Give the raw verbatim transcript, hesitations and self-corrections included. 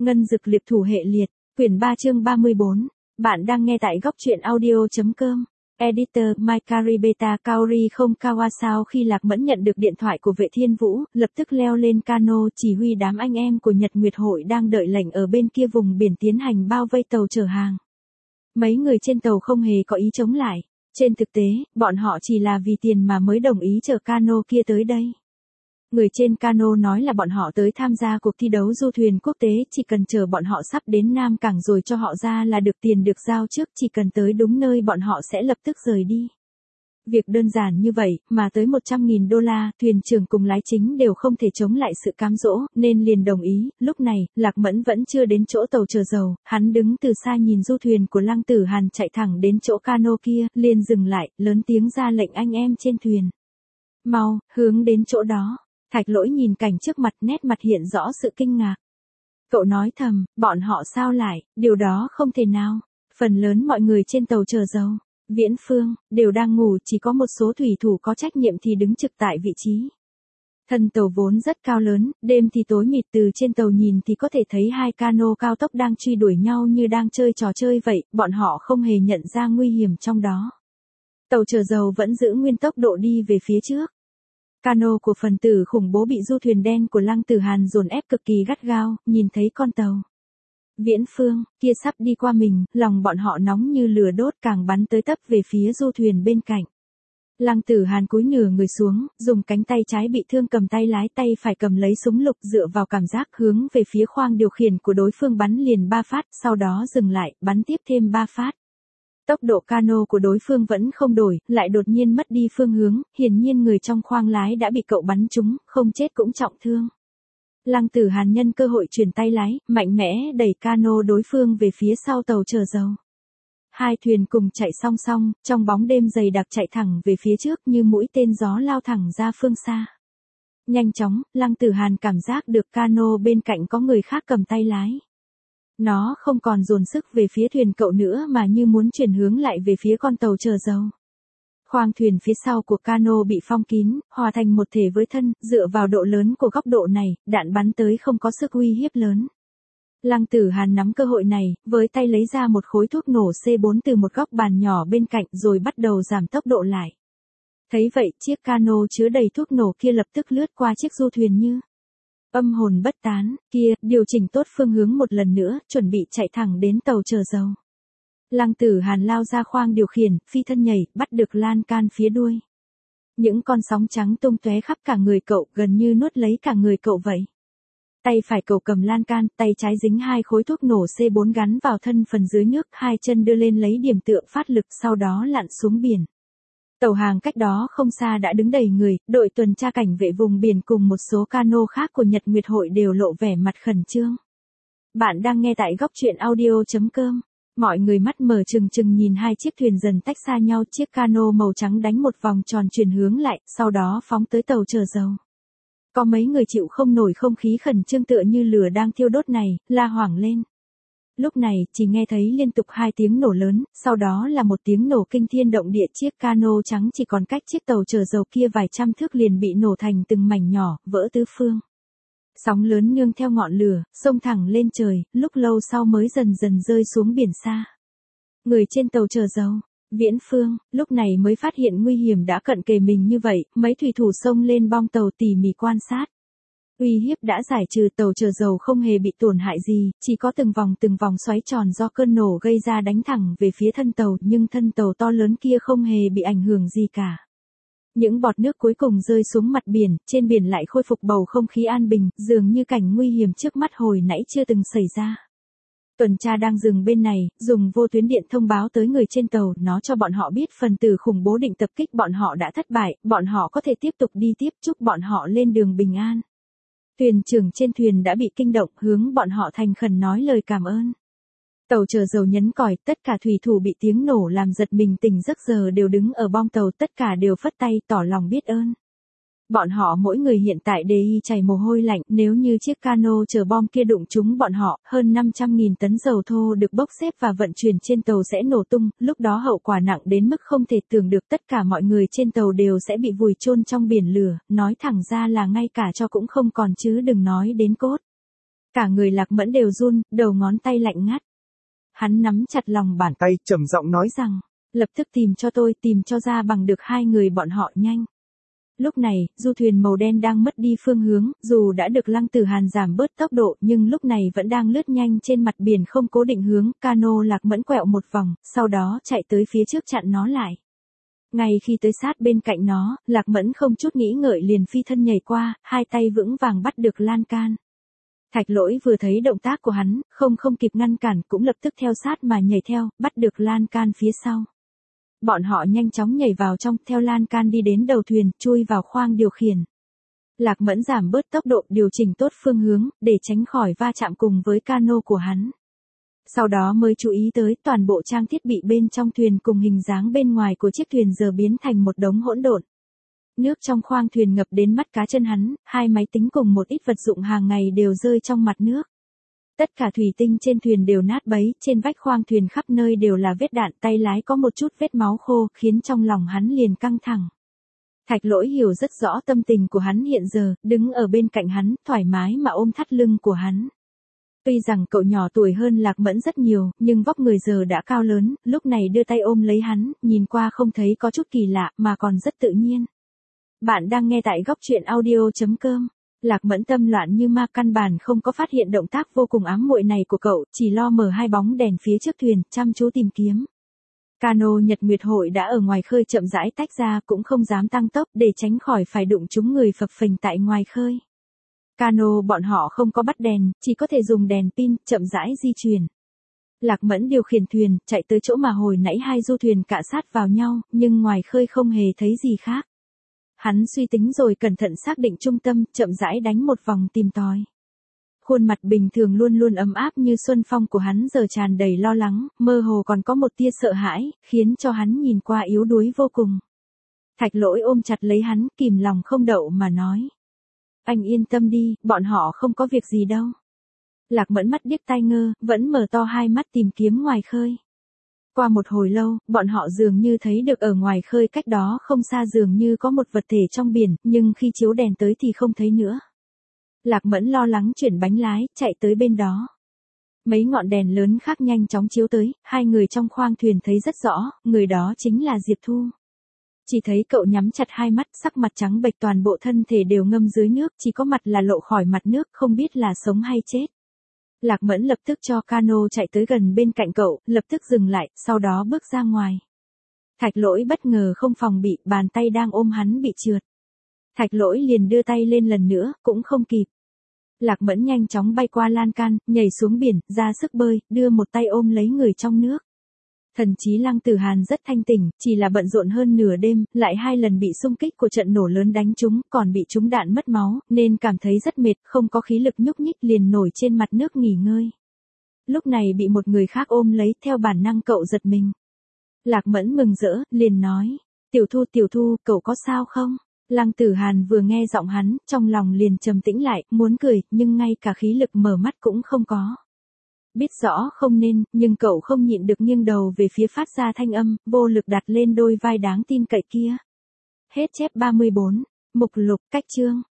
Ngân dực liệp thủ hệ liệt, quyển ba chương ba mươi bốn. Bạn đang nghe tại góc truyện audio.com. Editor Mikari Beta Kaori không Kawa. Sau khi Lạc Mẫn nhận được điện thoại của Vệ Thiên Vũ, lập tức leo lên cano chỉ huy đám anh em của Nhật Nguyệt Hội đang đợi lệnh ở bên kia vùng biển tiến hành bao vây tàu chở hàng. Mấy người trên tàu không hề có ý chống lại. Trên thực tế, bọn họ chỉ là vì tiền mà mới đồng ý chở cano kia tới đây. Người trên cano nói là bọn họ tới tham gia cuộc thi đấu du thuyền quốc tế, chỉ cần chờ bọn họ sắp đến Nam Cảng rồi cho họ ra là được, tiền được giao trước, chỉ cần tới đúng nơi bọn họ sẽ lập tức rời đi. Việc đơn giản như vậy, mà tới một trăm nghìn đô la, thuyền trưởng cùng lái chính đều không thể chống lại sự cám dỗ, nên liền đồng ý. Lúc này, Lạc Mẫn vẫn chưa đến chỗ tàu chở dầu, hắn đứng từ xa nhìn du thuyền của Lăng Tử Hàn chạy thẳng đến chỗ cano kia, liền dừng lại, lớn tiếng ra lệnh anh em trên thuyền. Mau, hướng đến chỗ đó. Thạch Lỗi nhìn cảnh trước mặt, nét mặt hiện rõ sự kinh ngạc. Cậu nói thầm, bọn họ sao lại, điều đó không thể nào. Phần lớn mọi người trên tàu chở dầu, Viễn Phương, đều đang ngủ, chỉ có một số thủy thủ có trách nhiệm thì đứng trực tại vị trí. Thân tàu vốn rất cao lớn, đêm thì tối mịt, từ trên tàu nhìn thì có thể thấy hai cano cao tốc đang truy đuổi nhau như đang chơi trò chơi vậy, bọn họ không hề nhận ra nguy hiểm trong đó. Tàu chở dầu vẫn giữ nguyên tốc độ đi về phía trước. Cano của phần tử khủng bố bị du thuyền đen của Lăng Tử Hàn dồn ép cực kỳ gắt gao, nhìn thấy con tàu Viễn Phương kia sắp đi qua mình, lòng bọn họ nóng như lửa đốt, càng bắn tới tấp về phía du thuyền bên cạnh. Lăng Tử Hàn cúi nửa người xuống, dùng cánh tay trái bị thương cầm tay lái, tay phải cầm lấy súng lục, dựa vào cảm giác hướng về phía khoang điều khiển của đối phương bắn liền ba phát, sau đó dừng lại, bắn tiếp thêm ba phát. Tốc độ cano của đối phương vẫn không đổi, lại đột nhiên mất đi phương hướng, hiển nhiên người trong khoang lái đã bị cậu bắn trúng, không chết cũng trọng thương. Lăng Tử Hàn nhân cơ hội chuyển tay lái, mạnh mẽ đẩy cano đối phương về phía sau tàu chở dầu. Hai thuyền cùng chạy song song, trong bóng đêm dày đặc chạy thẳng về phía trước như mũi tên gió lao thẳng ra phương xa. Nhanh chóng, Lăng Tử Hàn cảm giác được cano bên cạnh có người khác cầm tay lái. Nó không còn dồn sức về phía thuyền cậu nữa mà như muốn chuyển hướng lại về phía con tàu chở dầu. Khoang thuyền phía sau của cano bị phong kín, hòa thành một thể với thân, dựa vào độ lớn của góc độ này, đạn bắn tới không có sức uy hiếp lớn. Lăng Tử Hàn nắm cơ hội này, với tay lấy ra một khối thuốc nổ C bốn từ một góc bàn nhỏ bên cạnh rồi bắt đầu giảm tốc độ lại. Thấy vậy, chiếc cano chứa đầy thuốc nổ kia lập tức lướt qua chiếc du thuyền như âm hồn bất tán, kia, điều chỉnh tốt phương hướng một lần nữa, chuẩn bị chạy thẳng đến tàu chở dầu. Lăng Tử Hàn lao ra khoang điều khiển, phi thân nhảy, bắt được lan can phía đuôi. Những con sóng trắng tung tóe khắp cả người cậu, gần như nuốt lấy cả người cậu vậy. Tay phải cậu cầm lan can, tay trái dính hai khối thuốc nổ C bốn gắn vào thân phần dưới nước, hai chân đưa lên lấy điểm tựa phát lực, sau đó lặn xuống biển. Tàu hàng cách đó không xa đã đứng đầy người, đội tuần tra cảnh vệ vùng biển cùng một số cano khác của Nhật Nguyệt Hội đều lộ vẻ mặt khẩn trương. Bạn đang nghe tại góc truyện audio.com. Mọi người mắt mở trừng trừng nhìn hai chiếc thuyền dần tách xa nhau, chiếc cano màu trắng đánh một vòng tròn chuyển hướng lại, sau đó phóng tới tàu chở dầu. Có mấy người chịu không nổi không khí khẩn trương tựa như lửa đang thiêu đốt này, la hoảng lên. Lúc này, chỉ nghe thấy liên tục hai tiếng nổ lớn, sau đó là một tiếng nổ kinh thiên động địa, chiếc cano trắng chỉ còn cách chiếc tàu chở dầu kia vài trăm thước liền bị nổ thành từng mảnh nhỏ, vỡ tứ phương. Sóng lớn nương theo ngọn lửa, xông thẳng lên trời, lúc lâu sau mới dần dần rơi xuống biển xa. Người trên tàu chở dầu, Viễn Phương, lúc này mới phát hiện nguy hiểm đã cận kề mình như vậy, mấy thủy thủ xông lên bong tàu tỉ mỉ quan sát. Uy hiếp đã giải trừ, tàu chở dầu không hề bị tổn hại gì, chỉ có từng vòng từng vòng xoáy tròn do cơn nổ gây ra đánh thẳng về phía thân tàu, nhưng thân tàu to lớn kia không hề bị ảnh hưởng gì cả. Những bọt nước cuối cùng rơi xuống mặt biển, trên biển lại khôi phục bầu không khí an bình, dường như cảnh nguy hiểm trước mắt hồi nãy chưa từng xảy ra. Tuần tra đang dừng bên này, dùng vô tuyến điện thông báo tới người trên tàu, nó cho bọn họ biết phần tử khủng bố định tập kích bọn họ đã thất bại, bọn họ có thể tiếp tục đi tiếp, chúc bọn họ lên đường bình an. Thuyền trưởng trên thuyền đã bị kinh động, hướng bọn họ thành khẩn nói lời cảm ơn. Tàu chở dầu nhấn còi, tất cả thủy thủ bị tiếng nổ làm giật mình tỉnh giấc giờ đều đứng ở bong tàu, tất cả đều phất tay tỏ lòng biết ơn. Bọn họ mỗi người hiện tại đề y chảy mồ hôi lạnh, nếu như chiếc cano chở bom kia đụng trúng bọn họ, hơn năm trăm nghìn tấn dầu thô được bốc xếp và vận chuyển trên tàu sẽ nổ tung, lúc đó hậu quả nặng đến mức không thể tưởng được, tất cả mọi người trên tàu đều sẽ bị vùi chôn trong biển lửa, nói thẳng ra là ngay cả tro cũng không còn chứ đừng nói đến cốt. Cả người Lạc Mẫn đều run, đầu ngón tay lạnh ngắt. Hắn nắm chặt lòng bàn tay, trầm giọng nói rằng, lập tức tìm cho tôi, tìm cho ra bằng được hai người bọn họ nhanh. Lúc này, du thuyền màu đen đang mất đi phương hướng, dù đã được Lăng Tử Hàn giảm bớt tốc độ nhưng lúc này vẫn đang lướt nhanh trên mặt biển không cố định hướng, cano Lạc Mẫn quẹo một vòng, sau đó chạy tới phía trước chặn nó lại. Ngay khi tới sát bên cạnh nó, Lạc Mẫn không chút nghĩ ngợi liền phi thân nhảy qua, hai tay vững vàng bắt được lan can. Thạch Lỗi vừa thấy động tác của hắn, không không kịp ngăn cản cũng lập tức theo sát mà nhảy theo, bắt được lan can phía sau. Bọn họ nhanh chóng nhảy vào trong, theo lan can đi đến đầu thuyền, chui vào khoang điều khiển. Lạc Mẫn giảm bớt tốc độ, điều chỉnh tốt phương hướng, để tránh khỏi va chạm cùng với cano của hắn. Sau đó mới chú ý tới toàn bộ trang thiết bị bên trong thuyền cùng hình dáng bên ngoài của chiếc thuyền giờ biến thành một đống hỗn độn. Nước trong khoang thuyền ngập đến mắt cá chân hắn, hai máy tính cùng một ít vật dụng hàng ngày đều rơi trong mặt nước. Tất cả thủy tinh trên thuyền đều nát bấy, trên vách khoang thuyền khắp nơi đều là vết đạn, tay lái có một chút vết máu khô, khiến trong lòng hắn liền căng thẳng. Thạch Lỗi hiểu rất rõ tâm tình của hắn hiện giờ, đứng ở bên cạnh hắn, thoải mái mà ôm thắt lưng của hắn. Tuy rằng cậu nhỏ tuổi hơn Lạc Mẫn rất nhiều, nhưng vóc người giờ đã cao lớn, lúc này đưa tay ôm lấy hắn, nhìn qua không thấy có chút kỳ lạ, mà còn rất tự nhiên. Bạn đang nghe tại góc truyện audio chấm com. Lạc Mẫn tâm loạn như ma, căn bản không có phát hiện động tác vô cùng ám muội này của cậu, chỉ lo mở hai bóng đèn phía trước thuyền, chăm chú tìm kiếm. Cano Nhật Nguyệt Hội đã ở ngoài khơi chậm rãi tách ra, cũng không dám tăng tốc để tránh khỏi phải đụng trúng người phập phình tại ngoài khơi. Cano bọn họ không có bắt đèn, chỉ có thể dùng đèn pin, chậm rãi di chuyển. Lạc Mẫn điều khiển thuyền, chạy tới chỗ mà hồi nãy hai du thuyền cạ sát vào nhau, nhưng ngoài khơi không hề thấy gì khác. Hắn suy tính rồi cẩn thận xác định trung tâm, chậm rãi đánh một vòng tìm tòi. Khuôn mặt bình thường luôn luôn ấm áp như xuân phong của hắn giờ tràn đầy lo lắng, mơ hồ còn có một tia sợ hãi, khiến cho hắn nhìn qua yếu đuối vô cùng. Thạch Lỗi ôm chặt lấy hắn, kìm lòng không đậu mà nói. Anh yên tâm đi, bọn họ không có việc gì đâu. Lạc Mẫn mắt điếc tai ngơ, vẫn mở to hai mắt tìm kiếm ngoài khơi. Qua một hồi lâu, bọn họ dường như thấy được ở ngoài khơi cách đó không xa dường như có một vật thể trong biển, nhưng khi chiếu đèn tới thì không thấy nữa. Lạc Mẫn lo lắng chuyển bánh lái, chạy tới bên đó. Mấy ngọn đèn lớn khác nhanh chóng chiếu tới, hai người trong khoang thuyền thấy rất rõ, người đó chính là Diệp Thu. Chỉ thấy cậu nhắm chặt hai mắt, sắc mặt trắng bệch, toàn bộ thân thể đều ngâm dưới nước, chỉ có mặt là lộ khỏi mặt nước, không biết là sống hay chết. Lạc Mẫn lập tức cho cano chạy tới gần bên cạnh cậu, lập tức dừng lại, sau đó bước ra ngoài. Thạch Lỗi bất ngờ không phòng bị, bàn tay đang ôm hắn bị trượt. Thạch Lỗi liền đưa tay lên lần nữa, cũng không kịp. Lạc Mẫn nhanh chóng bay qua lan can, nhảy xuống biển, ra sức bơi, đưa một tay ôm lấy người trong nước. Thần chí Lăng Tử Hàn rất thanh tỉnh, chỉ là bận rộn hơn nửa đêm, lại hai lần bị xung kích của trận nổ lớn đánh trúng, còn bị trúng đạn mất máu, nên cảm thấy rất mệt, không có khí lực nhúc nhích, liền nổi trên mặt nước nghỉ ngơi. Lúc này bị một người khác ôm lấy, theo bản năng cậu giật mình. Lạc Mẫn mừng rỡ, liền nói, Tiểu Thu Tiểu Thu, cậu có sao không? Lăng Tử Hàn vừa nghe giọng hắn, trong lòng liền trầm tĩnh lại, muốn cười, nhưng ngay cả khí lực mở mắt cũng không có. Biết rõ không nên, nhưng cậu không nhịn được nghiêng đầu về phía phát ra thanh âm, vô lực đặt lên đôi vai đáng tin cậy kia. Hết chép ba mươi bốn. Mục lục, cách chương.